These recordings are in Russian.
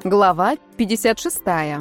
Глава 56.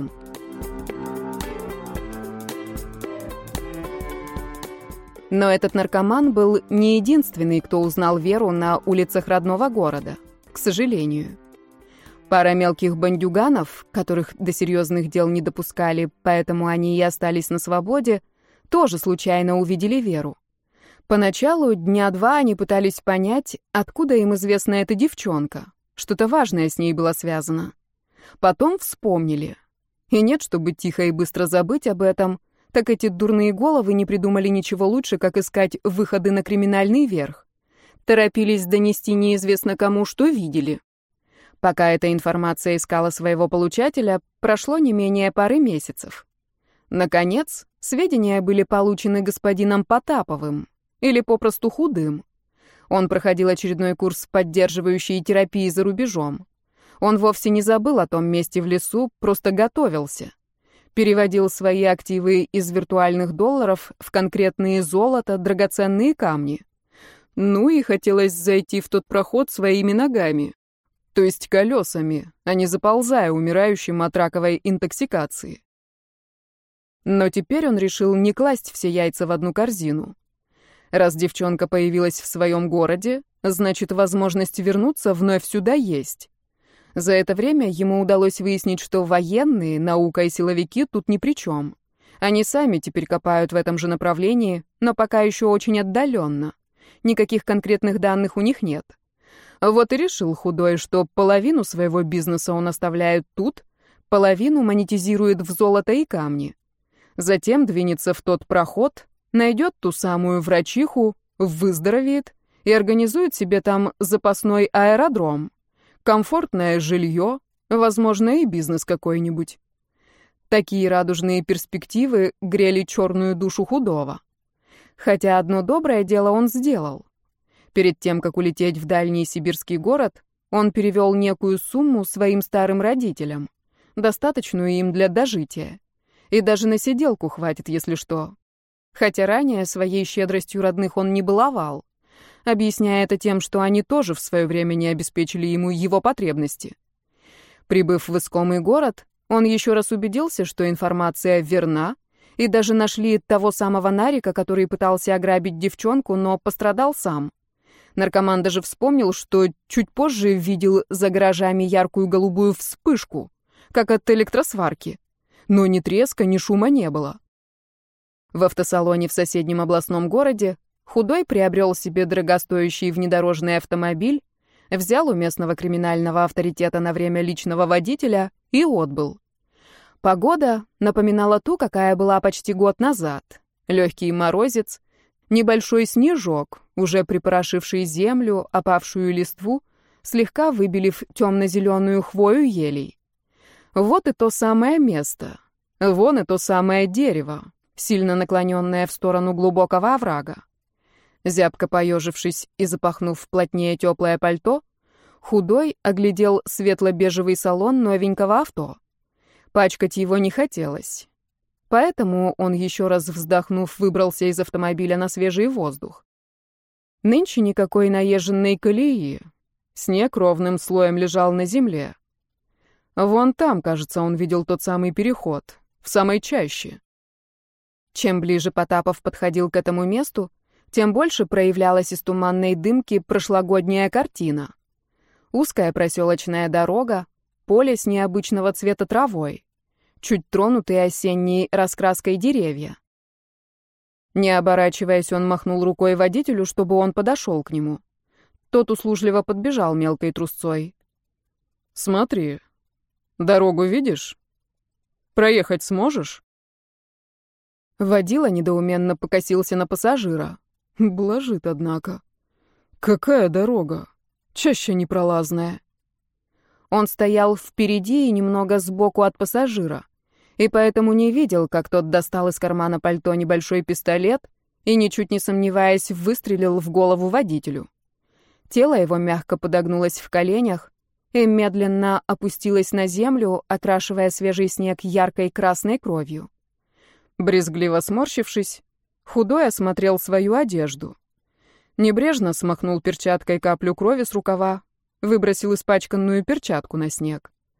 Но этот наркоман был не единственный, кто узнал Веру на улицах родного города, к сожалению. Пара мелких бандюганов, которых до серьезных дел не допускали, поэтому они и остались на свободе, тоже случайно увидели Веру. Поначалу дня два они пытались понять, откуда им известна эта девчонка. Что-то важное с ней было связано. Потом вспомнили. И нет, чтобы тихо и быстро забыть об этом, так эти дурные головы не придумали ничего лучше, как искать выходы на криминальный верх. Торопились донести неизвестно кому, что видели. Пока эта информация искала своего получателя, прошло не менее пары месяцев. Наконец, сведения были получены господином Потаповым, или попросту Худым. Он проходил очередной курс поддерживающей терапии за рубежом. Он вовсе не забыл о том месте в лесу, просто готовился. Переводил свои активы из виртуальных долларов в конкретные золото, драгоценные камни. Ну и хотелось зайти в тот проход своими ногами. То есть колесами, а не заползая умирающим от раковой интоксикации. Но теперь он решил не класть все яйца в одну корзину. Раз девчонка появилась в своем городе, значит, возможность вернуться вновь сюда есть. За это время ему удалось выяснить, что военные, наука и силовики тут ни при чем. Они сами теперь копают в этом же направлении, но пока еще очень отдаленно. Никаких конкретных данных у них нет. Вот и решил Худой, что половину своего бизнеса он оставляет тут, половину монетизирует в золото и камни. Затем двинется в тот проход, найдет ту самую врачиху, выздоровеет и организует себе там запасной аэродром. Комфортное жилье, возможно, и бизнес какой-нибудь. Такие радужные перспективы грели черную душу Худого. Хотя одно доброе дело он сделал. Перед тем, как улететь в дальний сибирский город, он перевел некую сумму своим старым родителям, достаточную им для дожития. И даже на сиделку хватит, если что. Хотя ранее своей щедростью родных он не баловал, объясняя это тем, что они тоже в свое время не обеспечили ему его потребности. Прибыв в искомый город, он еще раз убедился, что информация верна, и даже нашли того самого Нарика, который пытался ограбить девчонку, но пострадал сам. Наркоман даже вспомнил, что чуть позже видел за гаражами яркую голубую вспышку, как от электросварки. Но ни треска, ни шума не было. В автосалоне в соседнем областном городе Худой приобрел себе дорогостоящий внедорожный автомобиль, взял у местного криминального авторитета на время личного водителя и отбыл. Погода напоминала ту, какая была почти год назад. Легкий морозец, небольшой снежок, уже припорошивший землю, опавшую листву, слегка выбелив темно-зеленую хвою елей. Вот и то самое место. Вон и то самое дерево, сильно наклоненное в сторону глубокого оврага. Зябко поежившись и запахнув плотнее теплое пальто, Худой оглядел светло-бежевый салон новенького авто. Пачкать его не хотелось. Поэтому он, еще раз вздохнув, выбрался из автомобиля на свежий воздух. Нынче никакой наезженной колеи. Снег ровным слоем лежал на земле. Вон там, кажется, он видел тот самый переход, в самой чаще. Чем ближе Потапов подходил к этому месту, тем больше проявлялась из туманной дымки прошлогодняя картина. Узкая проселочная дорога, поле с необычного цвета травой, чуть тронутые осенней раскраской деревья. Не оборачиваясь, он махнул рукой водителю, чтобы он подошел к нему. Тот услужливо подбежал мелкой трусцой. «Смотри, дорогу видишь? Проехать сможешь?» Водила недоуменно покосился на пассажира. Блажит, однако. «Какая дорога? Чаще непролазная». Он стоял впереди и немного сбоку от пассажира, и поэтому не видел, как тот достал из кармана пальто небольшой пистолет и, ничуть не сомневаясь, выстрелил в голову водителю. Тело его мягко подогнулось в коленях и медленно опустилось на землю, окрашивая свежий снег яркой красной кровью. Брезгливо сморщившись, Худой осмотрел свою одежду. Небрежно смахнул перчаткой каплю крови с рукава, выбросил испачканную перчатку на снег.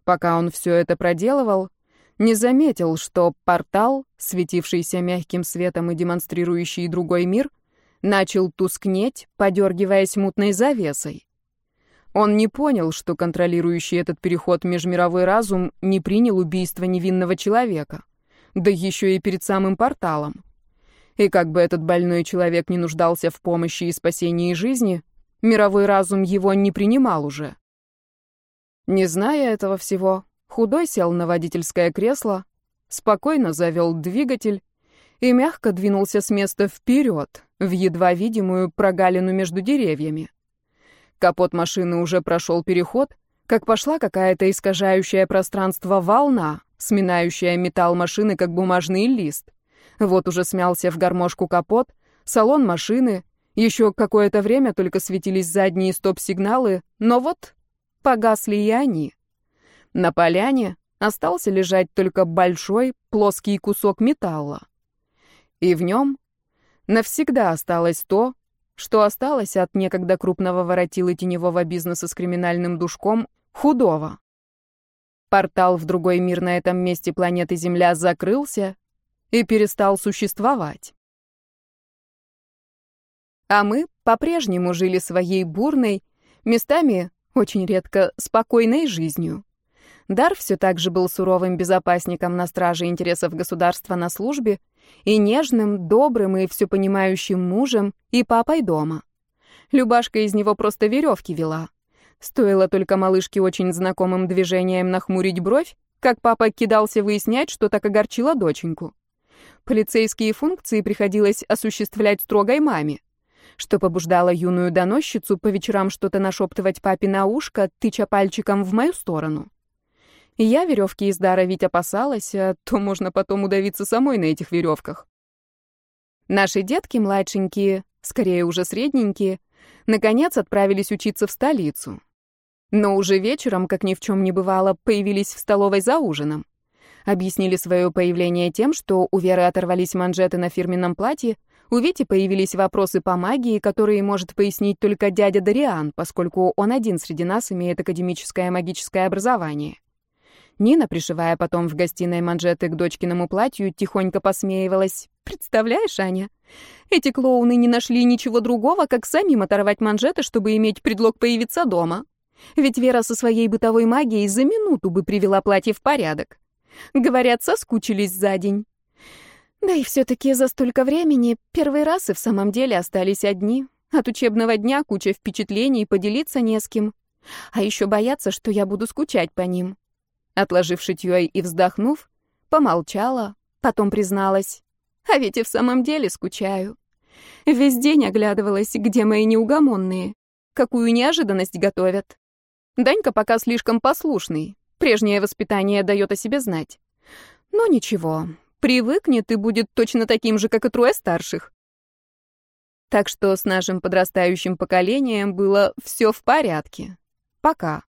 Пока он все это проделывал, не заметил, что портал, светившийся мягким светом и демонстрирующий другой мир, начал тускнеть, подергиваясь мутной завесой. Он не понял, что контролирующий этот переход межмировой разум не принял убийство невинного человека, да еще и перед самым порталом. И как бы этот больной человек не нуждался в помощи и спасении жизни, мировой разум его не принимал уже. Не зная этого всего, Худой сел на водительское кресло, спокойно завел двигатель и мягко двинулся с места вперед, в едва видимую прогалину между деревьями. Капот машины уже прошел переход, как пошла какая-то искажающая пространство волна, сминающая металл машины, как бумажный лист. Вот уже смялся в гармошку капот, салон машины, еще какое-то время только светились задние стоп-сигналы, но вот погасли и они. На поляне остался лежать только большой плоский кусок металла. И в нем навсегда осталось то, что осталось от некогда крупного воротилы теневого бизнеса с криминальным душком Худого. Портал в другой мир на этом месте планеты Земля закрылся и перестал существовать. А мы по-прежнему жили своей бурной, местами очень редко спокойной жизнью. Дар все так же был суровым безопасником на страже интересов государства на службе и нежным, добрым и всепонимающим мужем и папой дома. Любашка из него просто веревки вела. Стоило только малышке очень знакомым движением нахмурить бровь, как папа кидался выяснять, что так огорчило доченьку. Полицейские функции приходилось осуществлять строгой маме, что побуждало юную доносчицу по вечерам что-то нашептывать папе на ушко, тыча пальчиком в мою сторону. Я веревки из дара ведь опасалась, а то можно потом удавиться самой на этих веревках. Наши детки младшенькие, скорее уже средненькие, наконец отправились учиться в столицу. Но уже вечером, как ни в чем не бывало, появились в столовой за ужином. Объяснили свое появление тем, что у Веры оторвались манжеты на фирменном платье, у Вити появились вопросы по магии, которые может пояснить только дядя Дариан, поскольку он один среди нас имеет академическое магическое образование. Нина, пришивая потом в гостиной манжеты к дочкиному платью, тихонько посмеивалась. «Представляешь, Аня, эти клоуны не нашли ничего другого, как самим оторвать манжеты, чтобы иметь предлог появиться дома. Ведь Вера со своей бытовой магией за минуту бы привела платье в порядок. Говорят, соскучились за день. Да и все-таки за столько времени первый раз и в самом деле остались одни. От учебного дня куча впечатлений, поделиться не с кем. А еще боятся, что я буду скучать по ним». Отложив шитьё и вздохнув, помолчала, потом призналась. А ведь и в самом деле скучаю. Весь день оглядывалась, где мои неугомонные. Какую неожиданность готовят. Данька пока слишком послушный. Прежнее воспитание дает о себе знать. Но ничего, привыкнет и будет точно таким же, как и трое старших. Так что с нашим подрастающим поколением было все в порядке. Пока.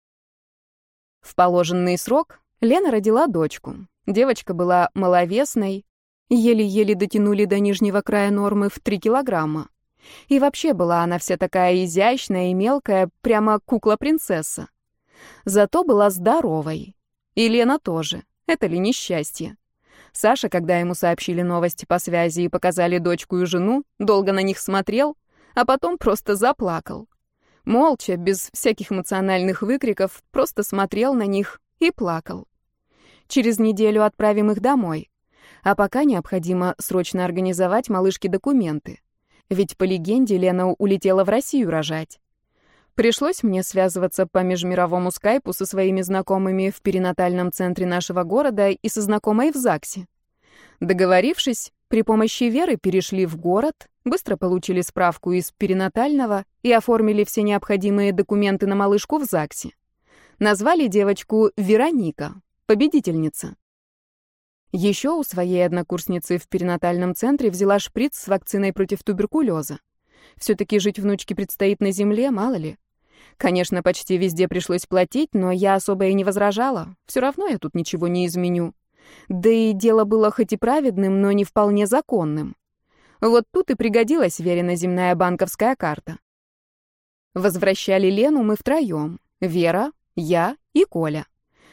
В положенный срок Лена родила дочку. Девочка была маловесной, еле-еле дотянули до нижнего края нормы в 3 килограмма. И вообще была она вся такая изящная и мелкая, прямо кукла-принцесса. Зато была здоровой. И Лена тоже. Это ли несчастье? Саша, когда ему сообщили новости по связи и показали дочку и жену, долго на них смотрел, а потом просто заплакал. Молча, без всяких эмоциональных выкриков, просто смотрел на них и плакал. Через неделю отправим их домой. А пока необходимо срочно организовать малышке документы. Ведь, по легенде, Лена улетела в Россию рожать. Пришлось мне связываться по межмировому скайпу со своими знакомыми в перинатальном центре нашего города и со знакомой в ЗАГСе. Договорившись, при помощи Веры перешли в город, быстро получили справку из перинатального и оформили все необходимые документы на малышку в ЗАГСе. Назвали девочку Вероника, победительница. Еще у своей однокурсницы в перинатальном центре взяла шприц с вакциной против туберкулеза. Все-таки жить внучке предстоит на земле, мало ли. Конечно, почти везде пришлось платить, но я особо и не возражала. Все равно я тут ничего не изменю. Да и дело было хоть и праведным, но не вполне законным. Вот тут и пригодилась Верина земная банковская карта. Возвращали Лену мы втроем. Вера, я и Коля.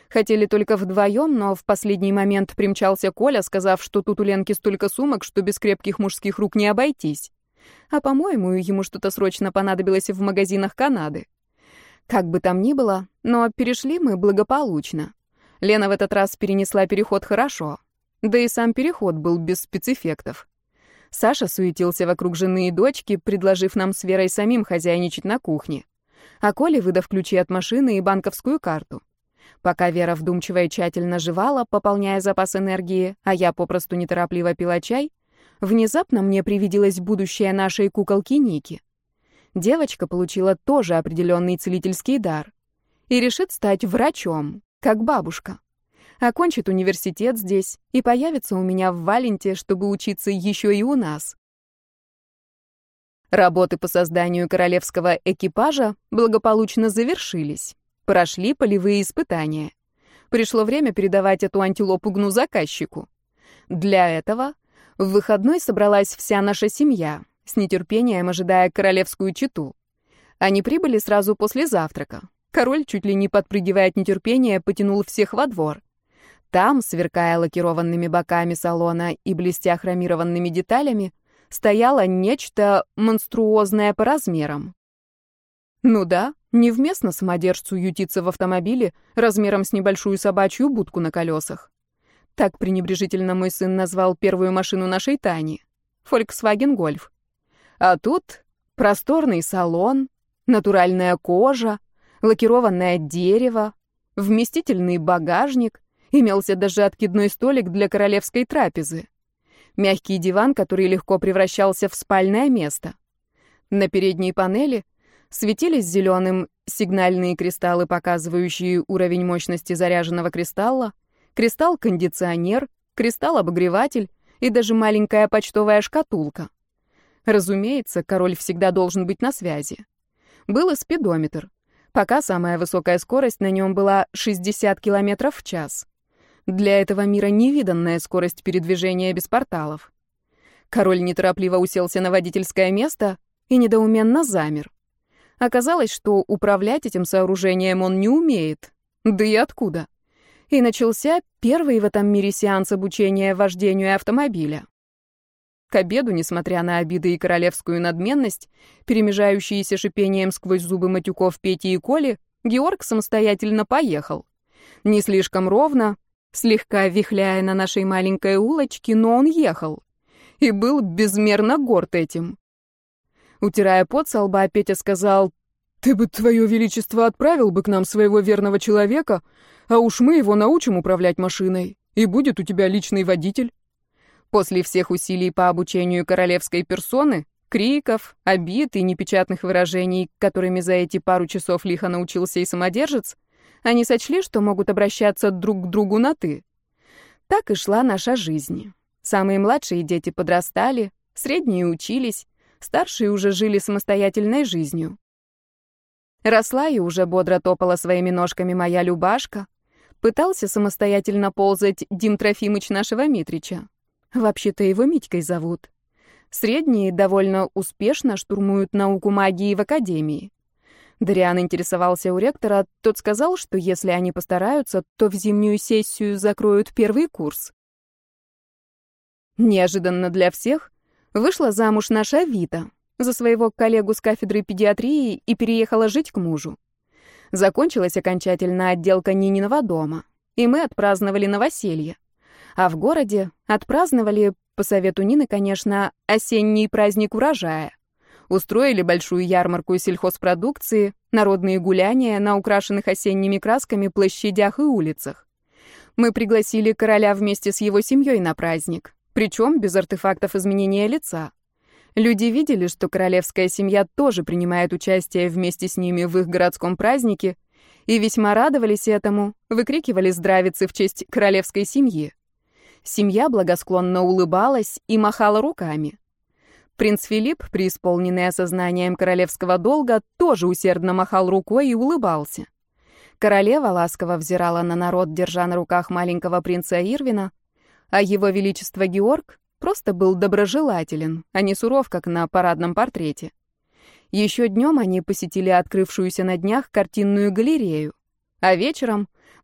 Хотели только вдвоем, но в последний момент примчался Коля, сказав, что тут у Ленки столько сумок, что без крепких мужских рук не обойтись. А, по-моему, ему что-то срочно понадобилось в магазинах Канады. Как бы там ни было, но перешли мы благополучно. Лена в этот раз перенесла переход хорошо. Да и сам переход был без спецэффектов. Саша суетился вокруг жены и дочки, предложив нам с Верой самим хозяйничать на кухне. А Коля, выдав ключи от машины и банковскую карту. Пока Вера вдумчиво и тщательно жевала, пополняя запас энергии, а я попросту неторопливо пила чай, внезапно мне привиделось будущее нашей куколки Ники. Девочка получила тоже определенный целительский дар и решит стать врачом, как бабушка. Окончит университет здесь и появится у меня в Валенте, чтобы учиться еще и у нас. Работы по созданию королевского экипажа благополучно завершились. Прошли полевые испытания. Пришло время передавать эту антилопу гну заказчику. Для этого в выходной собралась вся наша семья, с нетерпением ожидая королевскую чету. Они прибыли сразу после завтрака. Король, чуть ли не подпрыгивая от нетерпения, потянул всех во двор. Там, сверкая лакированными боками салона и блестя хромированными деталями, стояло нечто монструозное по размерам. Ну да, невместно самодержцу ютиться в автомобиле размером с небольшую собачью будку на колесах. Так пренебрежительно мой сын назвал первую машину нашей Тани — Volkswagen Golf. А тут просторный салон, натуральная кожа, лакированное дерево, вместительный багажник, имелся даже откидной столик для королевской трапезы, мягкий диван, который легко превращался в спальное место. На передней панели светились зеленым сигнальные кристаллы, показывающие уровень мощности заряженного кристалла, кристалл-кондиционер, кристалл-обогреватель и даже маленькая почтовая шкатулка. Разумеется, король всегда должен быть на связи. Был и спидометр. Пока самая высокая скорость на нем была 60 км в час. Для этого мира невиданная скорость передвижения без порталов. Король неторопливо уселся на водительское место и недоуменно замер. Оказалось, что управлять этим сооружением он не умеет. Да и откуда? И начался первый в этом мире сеанс обучения вождению автомобиля. К обеду, несмотря на обиды и королевскую надменность, перемежающиеся шипением сквозь зубы матюков Пети и Коли, Георг самостоятельно поехал. Не слишком ровно, слегка вихляя на нашей маленькой улочке, но он ехал. И был безмерно горд этим. Утирая пот со лба, Петя сказал: «Ты бы, твое величество, отправил бы к нам своего верного человека, а уж мы его научим управлять машиной, и будет у тебя личный водитель». После всех усилий по обучению королевской персоны, криков, обид и непечатных выражений, которыми за эти пару часов лихо научился и самодержец, они сочли, что могут обращаться друг к другу на «ты». Так и шла наша жизнь. Самые младшие дети подрастали, средние учились, старшие уже жили самостоятельной жизнью. Росла и уже бодро топала своими ножками моя Любашка. Пытался самостоятельно ползать Дим Трофимыч нашего Митрича. Вообще-то его Митькой зовут. Средние довольно успешно штурмуют науку магии в академии. Дариан интересовался у ректора, тот сказал, что если они постараются, то в зимнюю сессию закроют первый курс. Неожиданно для всех вышла замуж наша Вита за своего коллегу с кафедры педиатрии и переехала жить к мужу. Закончилась окончательно отделка Нининого дома, и мы отпраздновали новоселье. А в городе отпраздновали, по совету Нины, конечно, осенний праздник урожая. Устроили большую ярмарку сельхозпродукции, народные гуляния на украшенных осенними красками площадях и улицах. Мы пригласили короля вместе с его семьей на праздник, причем без артефактов изменения лица. Люди видели, что королевская семья тоже принимает участие вместе с ними в их городском празднике, и весьма радовались этому, выкрикивали здравицы в честь королевской семьи. Семья благосклонно улыбалась и махала руками. Принц Филипп, преисполненный осознанием королевского долга, тоже усердно махал рукой и улыбался. Королева ласково взирала на народ, держа на руках маленького принца Ирвина, а его величество Георг просто был доброжелателен, а не суров, как на парадном портрете. Еще днем они посетили открывшуюся на днях картинную галерею, а вечером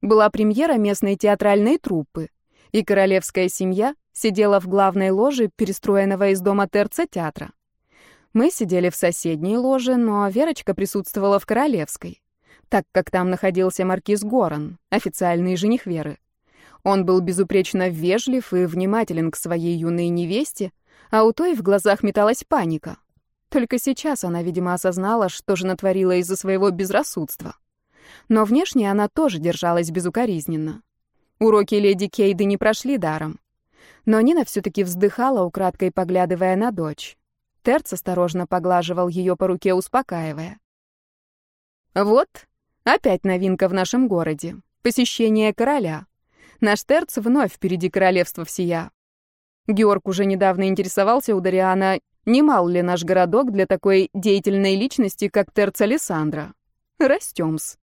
была премьера местной театральной труппы, и королевская семья сидела в главной ложе перестроенного из дома Терца театра. Мы сидели в соседней ложе, но Верочка присутствовала в королевской, так как там находился маркиз Горан, официальный жених Веры. Он был безупречно вежлив и внимателен к своей юной невесте, а у той в глазах металась паника. Только сейчас она, видимо, осознала, что же натворила из-за своего безрассудства. Но внешне она тоже держалась безукоризненно. Уроки леди Кейды не прошли даром. Но Нина все-таки вздыхала, украдкой поглядывая на дочь. Терц осторожно поглаживал ее по руке, успокаивая. «Вот, опять новинка в нашем городе. Посещение короля. Наш Терц вновь впереди королевства всея. Георг уже недавно интересовался у Дариана, не мал ли наш городок для такой деятельной личности, как Терц Алессандро. Растем-с».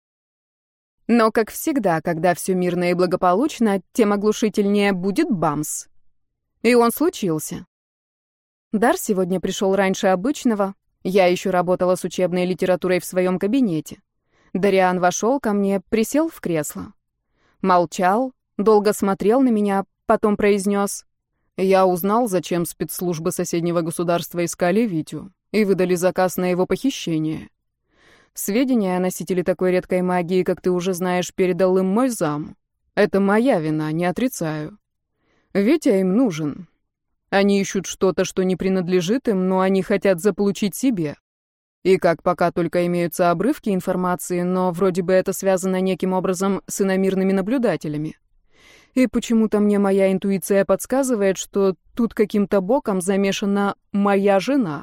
Но, как всегда, когда все мирно и благополучно, тем оглушительнее будет бамс. И он случился. Дар сегодня пришел раньше обычного. Я еще работала с учебной литературой в своем кабинете. Дариан вошел ко мне, присел в кресло. Молчал, долго смотрел на меня, потом произнес: «Я узнал, зачем спецслужбы соседнего государства искали Витю и выдали заказ на его похищение. Сведения о носителе такой редкой магии, как ты уже знаешь, передал им мой зам. Это моя вина, не отрицаю. Витя им нужен. Они ищут что-то, что не принадлежит им, но они хотят заполучить себе. И как пока только имеются обрывки информации, но вроде бы это связано неким образом с иномирными наблюдателями. И почему-то мне моя интуиция подсказывает, что тут каким-то боком замешана моя жена.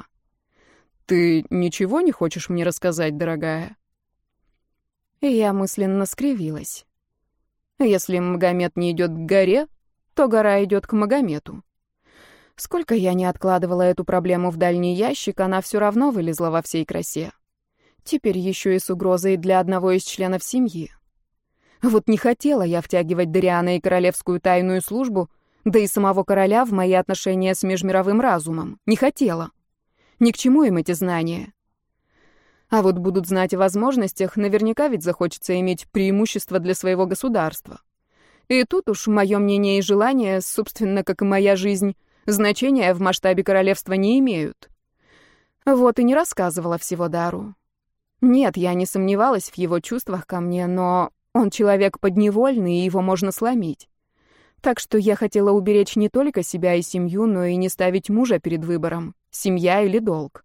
Ты ничего не хочешь мне рассказать, дорогая?» И я мысленно скривилась. Если Магомед не идет к горе, то гора идет к Магомету. Сколько я не откладывала эту проблему в дальний ящик, она все равно вылезла во всей красе. Теперь еще и с угрозой для одного из членов семьи. Вот не хотела я втягивать Дариана и королевскую тайную службу, да и самого короля в мои отношения с межмировым разумом. Не хотела. Ни к чему им эти знания. А вот будут знать о возможностях, наверняка ведь захочется иметь преимущество для своего государства. И тут уж мое мнение и желание, собственно, как и моя жизнь, значения в масштабе королевства не имеют. Вот и не рассказывала всего Дару. Нет, я не сомневалась в его чувствах ко мне, но он человек подневольный, и его можно сломить. Так что я хотела уберечь не только себя и семью, но и не ставить мужа перед выбором, семья или долг.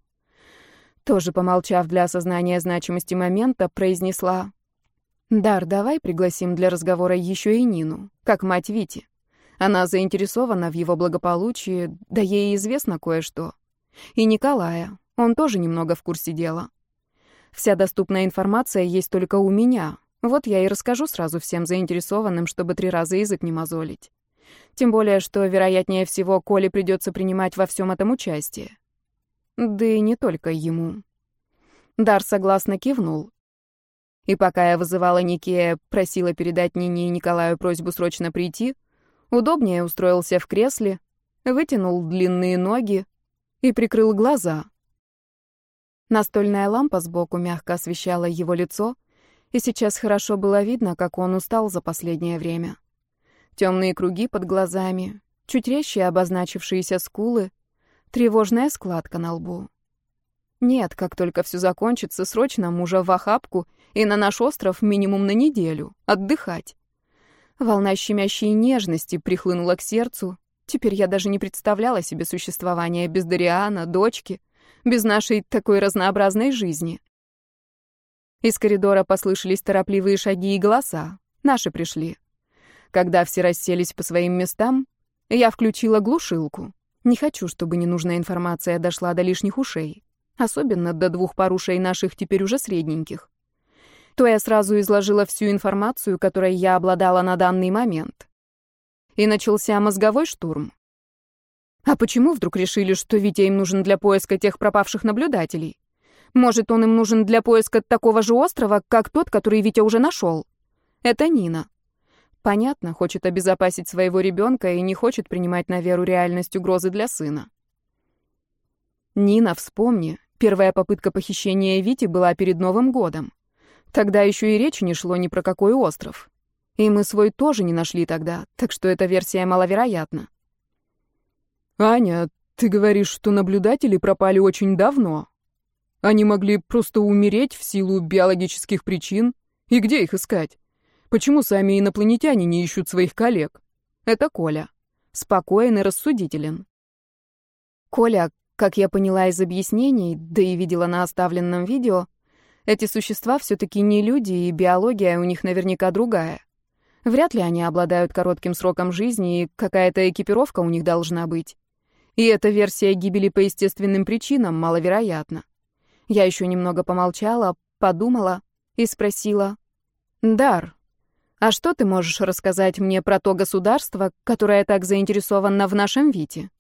Тоже помолчав для осознания значимости момента, произнесла: «Дар, давай пригласим для разговора еще и Нину, как мать Вити. Она заинтересована в его благополучии, да ей известно кое-что. И Николая, он тоже немного в курсе дела. Вся доступная информация есть только у меня. Вот я и расскажу сразу всем заинтересованным, чтобы 3 раза язык не мозолить. Тем более, что, вероятнее всего, Коле придется принимать во всем этом участие. Да и не только ему». Дар согласно кивнул. И пока я вызывала Никея, просила передать Нине и Николаю просьбу срочно прийти, удобнее устроился в кресле, вытянул длинные ноги и прикрыл глаза. Настольная лампа сбоку мягко освещала его лицо, и сейчас хорошо было видно, как он устал за последнее время. Темные круги под глазами, чуть резче обозначившиеся скулы, тревожная складка на лбу. Нет, как только все закончится, срочно мужа в охапку и на наш остров минимум на неделю, отдыхать. Волна щемящей нежности прихлынула к сердцу. Теперь я даже не представляла себе существование без Дариана, дочки, без нашей такой разнообразной жизни. Из коридора послышались торопливые шаги и голоса. Наши пришли. Когда все расселись по своим местам, я включила глушилку. Не хочу, чтобы ненужная информация дошла до лишних ушей. Особенно до 2 пар ушей наших теперь уже средненьких. То я сразу изложила всю информацию, которой я обладала на данный момент. И начался мозговой штурм. А почему вдруг решили, что Витя им нужен для поиска тех пропавших наблюдателей? Может, он им нужен для поиска такого же острова, как тот, который Витя уже нашел? Это Нина. Понятно, хочет обезопасить своего ребенка и не хочет принимать на веру реальность угрозы для сына. Нина, вспомни, первая попытка похищения Вити была перед Новым годом. Тогда еще и речи не шло ни про какой остров. И мы свой тоже не нашли тогда, так что эта версия маловероятна. Аня, ты говоришь, что наблюдатели пропали очень давно. Они могли просто умереть в силу биологических причин. И где их искать? Почему сами инопланетяне не ищут своих коллег? Это Коля. Спокоен и рассудителен. Коля, как я поняла из объяснений, да и видела на оставленном видео, эти существа все-таки не люди, и биология у них наверняка другая. Вряд ли они обладают коротким сроком жизни, и какая-то экипировка у них должна быть. И эта версия гибели по естественным причинам маловероятна. Я еще немного помолчала, подумала и спросила: «Дар, а что ты можешь рассказать мне про то государство, которое так заинтересовано в нашем Вите?»